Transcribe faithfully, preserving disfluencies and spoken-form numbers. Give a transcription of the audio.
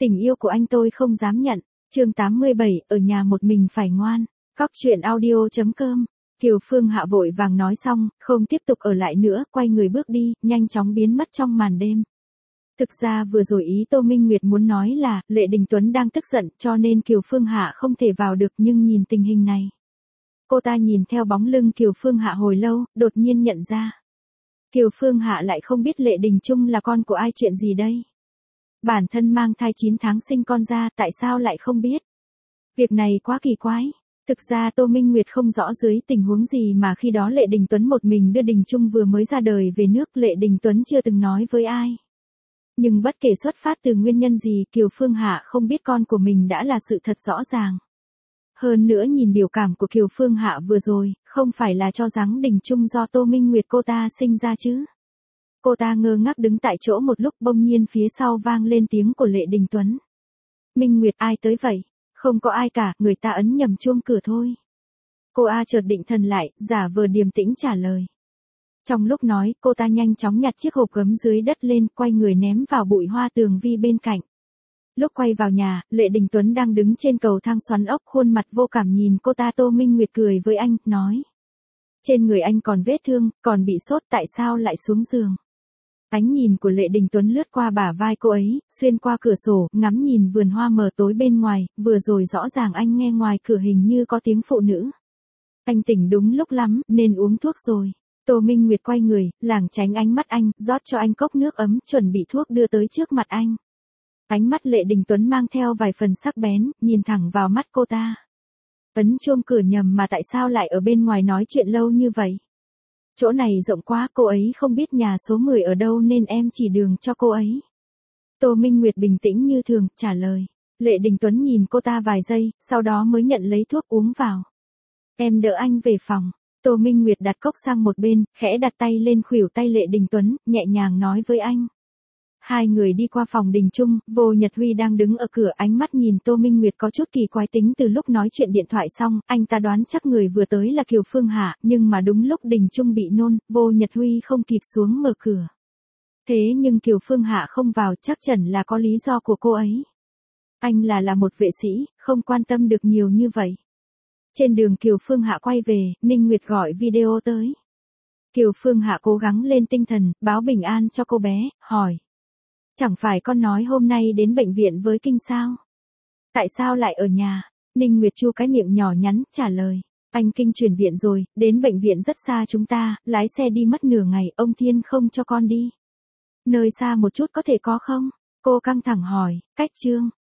Tình yêu của anh tôi không dám nhận. Chương tám mươi bảy, ở nhà một mình phải ngoan. Cóc truyện audio chấm com. Kiều Phương Hạ vội vàng nói xong, không tiếp tục ở lại nữa, quay người bước đi, nhanh chóng biến mất trong màn đêm. Thực ra vừa rồi ý Tô Minh Nguyệt muốn nói là, Lệ Đình Tuấn đang tức giận, cho nên Kiều Phương Hạ không thể vào được, nhưng nhìn tình hình này. Cô ta nhìn theo bóng lưng Kiều Phương Hạ hồi lâu, đột nhiên nhận ra. Kiều Phương Hạ lại không biết Lệ Đình Trung là con của ai, chuyện gì đây? Bản thân mang thai chín tháng sinh con ra, tại sao lại không biết? Việc này quá kỳ quái. Thực ra Tô Minh Nguyệt không rõ dưới tình huống gì mà khi đó Lệ Đình Tuấn một mình đưa Đình Trung vừa mới ra đời về nước, Lệ Đình Tuấn chưa từng nói với ai. Nhưng bất kể xuất phát từ nguyên nhân gì, Kiều Phương Hạ không biết con của mình đã là sự thật rõ ràng. Hơn nữa nhìn biểu cảm của Kiều Phương Hạ vừa rồi, không phải là cho rằng Đình Trung do Tô Minh Nguyệt cô ta sinh ra chứ. Cô ta ngơ ngác đứng tại chỗ một lúc, bỗng nhiên phía sau vang lên tiếng của Lệ Đình Tuấn. Minh Nguyệt, ai tới vậy? Không có ai cả, người ta ấn nhầm chuông cửa thôi. Cô A chợt định thần lại, giả vờ điềm tĩnh trả lời. Trong lúc nói, cô ta nhanh chóng nhặt chiếc hộp gấm dưới đất lên, quay người ném vào bụi hoa tường vi bên cạnh. Lúc quay vào nhà, Lệ Đình Tuấn đang đứng trên cầu thang xoắn ốc, khuôn mặt vô cảm nhìn cô ta. Tô Minh Nguyệt cười với anh, nói. Trên người anh còn vết thương, còn bị sốt, tại sao lại xuống giường? Ánh nhìn của Lệ Đình Tuấn lướt qua bả vai cô ấy, xuyên qua cửa sổ, ngắm nhìn vườn hoa mờ tối bên ngoài, vừa rồi rõ ràng anh nghe ngoài cửa hình như có tiếng phụ nữ. Anh tỉnh đúng lúc lắm, nên uống thuốc rồi. Tô Minh Nguyệt quay người, lảng tránh ánh mắt anh, rót cho anh cốc nước ấm, chuẩn bị thuốc đưa tới trước mặt anh. Ánh mắt Lệ Đình Tuấn mang theo vài phần sắc bén, nhìn thẳng vào mắt cô ta. Ấn chuông cửa nhầm mà tại sao lại ở bên ngoài nói chuyện lâu như vậy? Chỗ này rộng quá, cô ấy không biết nhà số mười ở đâu nên em chỉ đường cho cô ấy. Tô Minh Nguyệt bình tĩnh như thường, trả lời. Lệ Đình Tuấn nhìn cô ta vài giây, sau đó mới nhận lấy thuốc uống vào. Em đỡ anh về phòng. Tô Minh Nguyệt đặt cốc sang một bên, khẽ đặt tay lên khuỷu tay Lệ Đình Tuấn, nhẹ nhàng nói với anh. Hai người đi qua phòng Đình Trung, Vô Nhật Huy đang đứng ở cửa, ánh mắt nhìn Tô Minh Nguyệt có chút kỳ quái. Tính từ lúc nói chuyện điện thoại xong, anh ta đoán chắc người vừa tới là Kiều Phương Hạ, nhưng mà đúng lúc Đình Trung bị nôn, Vô Nhật Huy không kịp xuống mở cửa. Thế nhưng Kiều Phương Hạ không vào, chắc chắn là có lý do của cô ấy. Anh là là một vệ sĩ, không quan tâm được nhiều như vậy. Trên đường Kiều Phương Hạ quay về, Ninh Nguyệt gọi video tới. Kiều Phương Hạ cố gắng lên tinh thần, báo bình an cho cô bé, hỏi. Chẳng phải con nói hôm nay đến bệnh viện với Kinh sao? Tại sao lại ở nhà? Ninh Nguyệt chu cái miệng nhỏ nhắn, trả lời. Anh Kinh chuyển viện rồi, đến bệnh viện rất xa chúng ta, lái xe đi mất nửa ngày, ông Thiên không cho con đi. Nơi xa một chút có thể có không? Cô căng thẳng hỏi, cách Trương.